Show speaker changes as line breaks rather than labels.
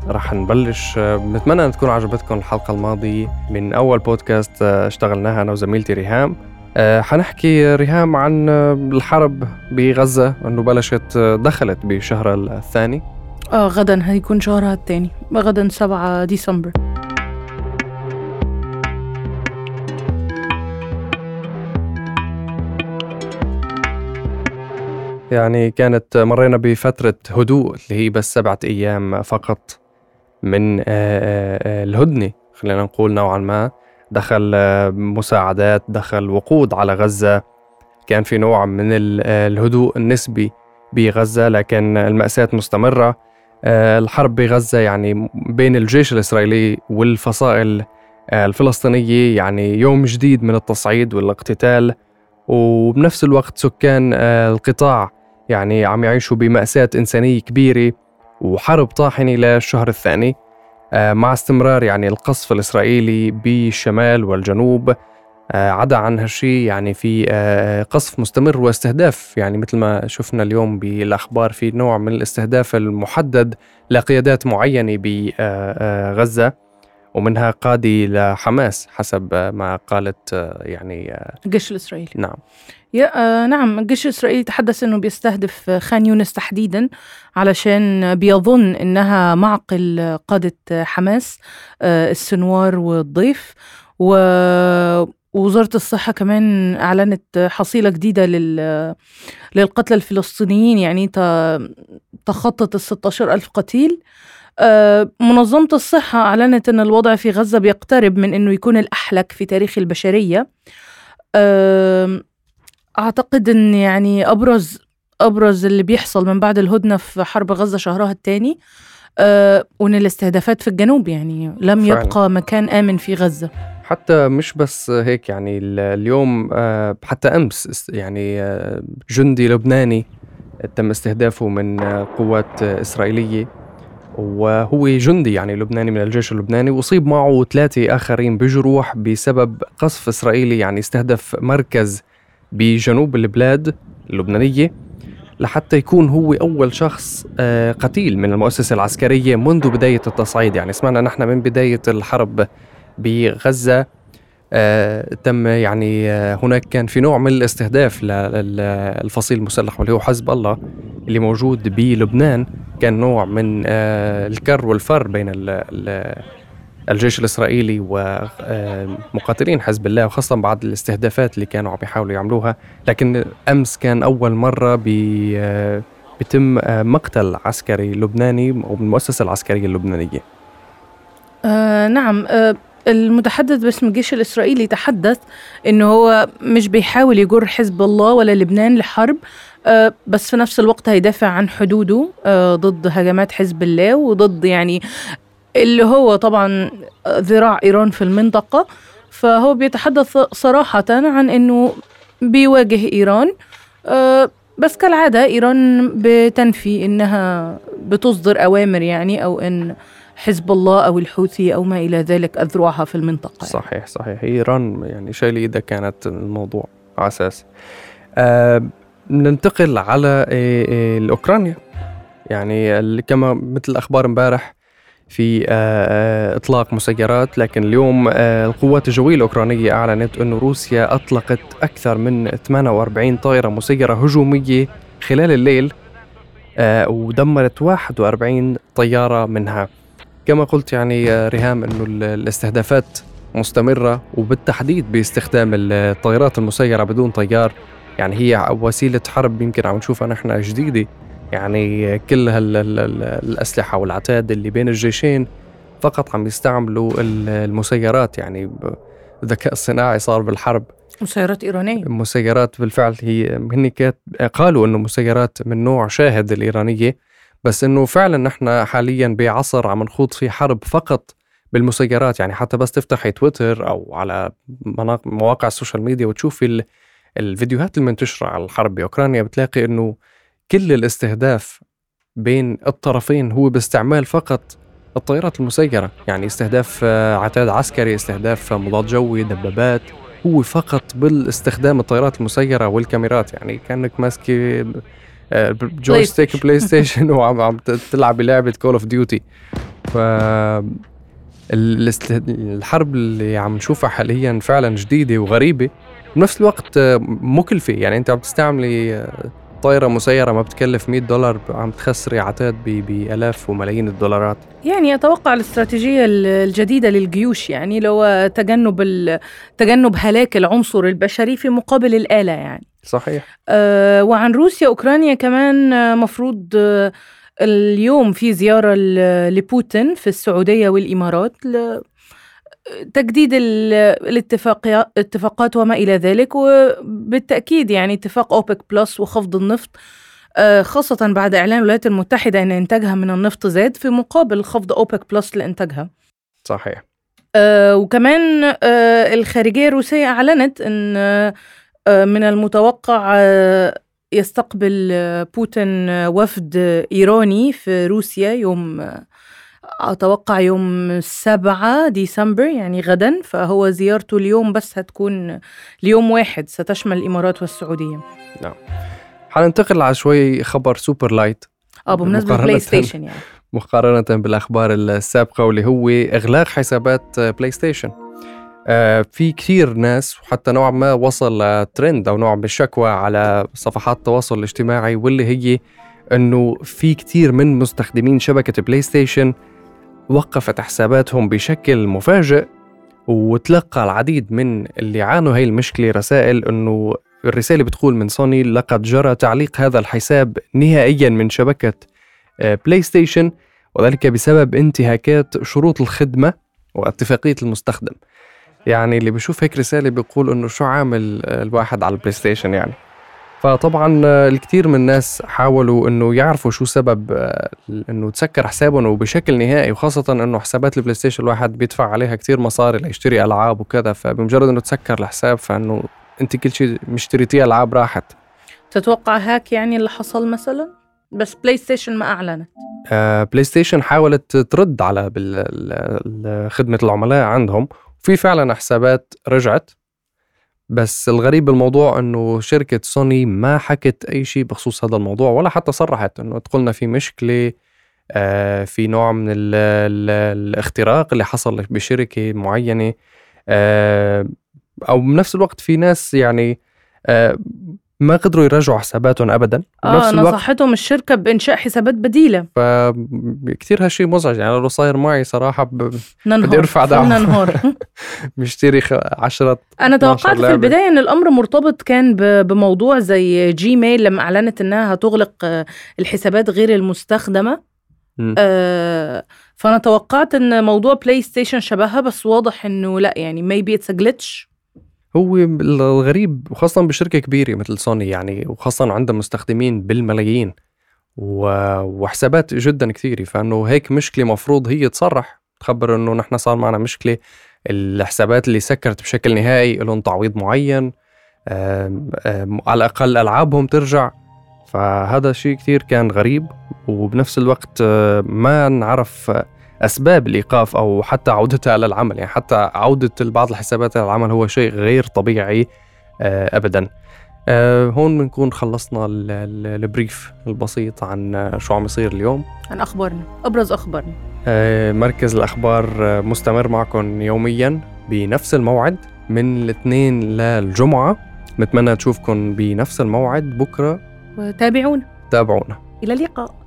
رح نبلش. بنتمنى أن تكون عجبتكم الحلقة الماضية من أول بودكاست اشتغلناها أنا وزميلتي ريهام. حنحكي ريهام عن الحرب بغزة، أنه بلشت دخلت بشهر الثاني.
غدا هيكون شهرها الثاني، غدا 7 ديسمبر.
يعني كانت مرينا بفترة هدوء اللي هي بس 7 أيام فقط من الهدنة، خلينا نقول نوعا ما. دخل مساعدات، دخل وقود على غزة، كان في نوع من الهدوء النسبي بغزة، لكن المأساة مستمرة. الحرب بغزة يعني بين الجيش الإسرائيلي والفصائل الفلسطينية، يعني يوم جديد من التصعيد والاقتتال، وبنفس الوقت سكان القطاع يعني عم يعيشوا بمأساة إنسانية كبيرة وحرب طاحنة للشهر الثاني، مع استمرار يعني القصف الإسرائيلي بالشمال والجنوب. عدا عن هالشي يعني في قصف مستمر واستهداف، يعني مثل ما شفنا اليوم بالأخبار في نوع من الاستهداف المحدد لقيادات معينة بغزة، ومنها قادي لحماس حسب ما قالت يعني
الجيش الإسرائيلي.
نعم.
نعم، الجيش الإسرائيلي تحدث أنه بيستهدف خان يونس تحديدا علشان بيظن أنها معقل قادة حماس، السنوار والضيف. ووزارة الصحة كمان أعلنت حصيلة جديدة للقتلى الفلسطينيين، يعني تخطت 16,000 قتيل. منظمة الصحة أعلنت أن الوضع في غزة بيقترب من أنه يكون الأحلك في تاريخ البشرية. أعتقد أن يعني أبرز اللي بيحصل من بعد الهدنة في حرب غزة شهرها الثاني، وأن الاستهدافات في الجنوب يعني لم يبقى مكان آمن في غزة.
حتى مش بس هيك، يعني اليوم حتى أمس يعني جندي لبناني تم استهدافه من قوات إسرائيلية، وهو جندي يعني لبناني من الجيش اللبناني، وصيب معه 3 آخرين بجروح بسبب قصف إسرائيلي يعني استهدف مركز بجنوب البلاد اللبنانية، لحتى يكون هو أول شخص قتيل من المؤسسة العسكرية منذ بداية التصعيد. يعني سمعنا نحن من بداية الحرب بغزة تم يعني هناك كان في نوع من الاستهداف للفصيل المسلح واللي هو حزب الله اللي موجود بلبنان. كان نوع من الكر والفر بين الجيش الإسرائيلي ومقاتلين حزب الله، وخاصة بعد الاستهدافات اللي كانوا عم يحاولوا يعملوها. لكن أمس كان أول مرة بيتم مقتل عسكري لبناني وبالمؤسسة العسكرية اللبنانية.
نعم. المتحدث باسم الجيش الإسرائيلي تحدث إنه هو مش بيحاول يجر حزب الله ولا لبنان لحرب، بس في نفس الوقت هيدافع عن حدوده ضد هجمات حزب الله وضد يعني اللي هو طبعا ذراع إيران في المنطقة. فهو بيتحدث صراحة عن إنه بيواجه إيران، بس كالعادة إيران بتنفي إنها بتصدر أوامر يعني، أو إن حزب الله أو الحوثي أو ما إلى ذلك أذرعها في المنطقة.
صحيح صحيح، إيران يعني شايلة إذا كانت الموضوع على أساس. ننتقل على الأوكرانيا، يعني كما مثل الأخبار امبارح في إطلاق مسيرات، لكن اليوم القوات الجوية الأوكرانية أعلنت أن روسيا أطلقت أكثر من 48 طائرة مسيرة هجومية خلال الليل، ودمرت 41 طيارة منها. كما قلت يعني ريهام أنه الاستهدافات مستمرة، وبالتحديد باستخدام الطائرات المسيرة بدون طيار. يعني هي وسيلة حرب يمكن عم نشوفها نحن جديدة، يعني كل الأسلحة والعتاد اللي بين الجيشين فقط عم يستعملوا المسيرات. يعني الذكاء الصناعي صار بالحرب.
مسيرات إيرانية،
مسيرات بالفعل. هن قالوا أنه مسيرات من نوع شاهد الإيرانية، بس أنه فعلا نحن حاليا بعصر عم نخوض في حرب فقط بالمسيرات. يعني حتى بس تفتحي تويتر أو على مواقع السوشيال ميديا وتشوف الفيديوهات المنتشرة على الحرب بأوكرانيا، بتلاقي أنه كل الاستهداف بين الطرفين هو باستعمال فقط الطائرات المسيرة. يعني استهداف عتاد عسكري، استهداف مضاد جوي، دبابات، هو فقط بالاستخدام الطائرات المسيرة والكاميرات. يعني كأنك ماسكي جويستيك بلاي ستيشن وعم تلعب بلعبة كول اوف ديوتي. ف الحرب اللي عم نشوفها حاليا فعلا جديدة وغريبة بنفس الوقت مكلفة. يعني انت عم تستعملي طائرة مسيرة ما بتكلف $100 عم تخسري عتاد بآلاف وملايين الدولارات.
يعني أتوقع الاستراتيجية الجديدة للجيوش يعني لو تجنب هلاك العنصر البشري في مقابل الآلة يعني.
صحيح.
وعن روسيا أوكرانيا كمان مفروض اليوم في زيارة لبوتين في السعودية والإمارات تجديد الاتفاقات وما إلى ذلك، وبالتأكيد يعني اتفاق أوبك بلس وخفض النفط، خاصة بعد إعلان الولايات المتحدة أن إنتاجها من النفط زاد في مقابل خفض أوبك بلس لإنتاجها.
صحيح.
وكمان الخارجية الروسية أعلنت أن من المتوقع يستقبل بوتين وفد إيراني في روسيا يوم أتوقع يوم 7 ديسمبر يعني غدا. فهو زيارته اليوم بس هتكون ليوم واحد ستشمل الإمارات والسعودية.
نعم. حننتقل على شوي خبر سوبر لايت
بمناسبة بلاي ستيشن يعني
مقارنة بالأخبار السابقة واللي هو إغلاق حسابات بلاي ستيشن. في كثير ناس وحتى نوع ما وصل لترند أو نوع من الشكوى على صفحات التواصل الاجتماعي، واللي هي أنه في كثير من مستخدمين شبكة بلاي ستيشن وقفت حساباتهم بشكل مفاجئ، وتلقى العديد من اللي عانوا هاي المشكلة رسائل أنه الرسالة بتقول من سوني: لقد جرى تعليق هذا الحساب نهائيا من شبكة بلاي ستيشن، وذلك بسبب انتهاكات شروط الخدمة واتفاقية المستخدم. يعني اللي بيشوف هيك رسالة بيقول أنه شو عامل الواحد على البلاي ستيشن يعني. فطبعا الكثير من الناس حاولوا أنه يعرفوا شو سبب أنه تسكر حسابهم وبشكل نهائي، وخاصة أنه حسابات البلاي ستيشن الواحد بيدفع عليها كتير مصاري ليشتري ألعاب وكذا، فبمجرد أنه تسكر الحساب فأنه أنت كل شيء مشتريتيه ألعاب راحت.
تتوقع هاك يعني اللي حصل مثلا؟ بس بلاي ستيشن ما أعلنت.
بلاي ستيشن حاولت ترد على خدمة العملاء عندهم، وفي فعلا حسابات رجعت. بس الغريب بالموضوع أنه شركة سوني ما حكت أي شيء بخصوص هذا الموضوع، ولا حتى صرحت أنه تقولنا في مشكلة، في نوع من الاختراق اللي حصل بشركة معينة، أو بنفس الوقت في ناس يعني ما قدروا يرجعوا حساباتهم أبدا.
نصحتهم الشركة بإنشاء حسابات بديلة.
فكتير هالشي مزعج يعني. لو صاير معي صراحة
بدي
أرفع دعوة مشتري 10.
أنا توقعت في البداية أن الأمر مرتبط كان بموضوع زي جيميل لما أعلنت أنها هتغلق الحسابات غير المستخدمة. فأنا توقعت أن موضوع بلاي ستيشن شبهها، بس واضح أنه لا، يعني maybe it's a glitch.
هو الغريب وخاصة بشركة كبيرة مثل سوني يعني، وخاصة عندها مستخدمين بالملايين وحسابات جدا كثيرة، فأنه هيك مشكلة مفروض هي تصرح تخبر أنه نحن صار معنا مشكلة، الحسابات اللي سكرت بشكل نهائي لهم تعويض معين، على الأقل ألعابهم ترجع. فهذا شيء كثير كان غريب، وبنفس الوقت ما نعرف أسباب الإيقاف أو حتى عودتها للعمل. يعني حتى عودة بعض الحسابات للعمل هو شيء غير طبيعي أبدا. هون بنكون خلصنا البريف البسيط عن شو عم يصير اليوم،
عن أخبارنا، أبرز أخبارنا.
مركز الأخبار مستمر معكم يوميا بنفس الموعد من الاثنين للجمعة. نتمنى تشوفكم بنفس الموعد بكرة،
وتابعونا.
تابعونا.
إلى اللقاء.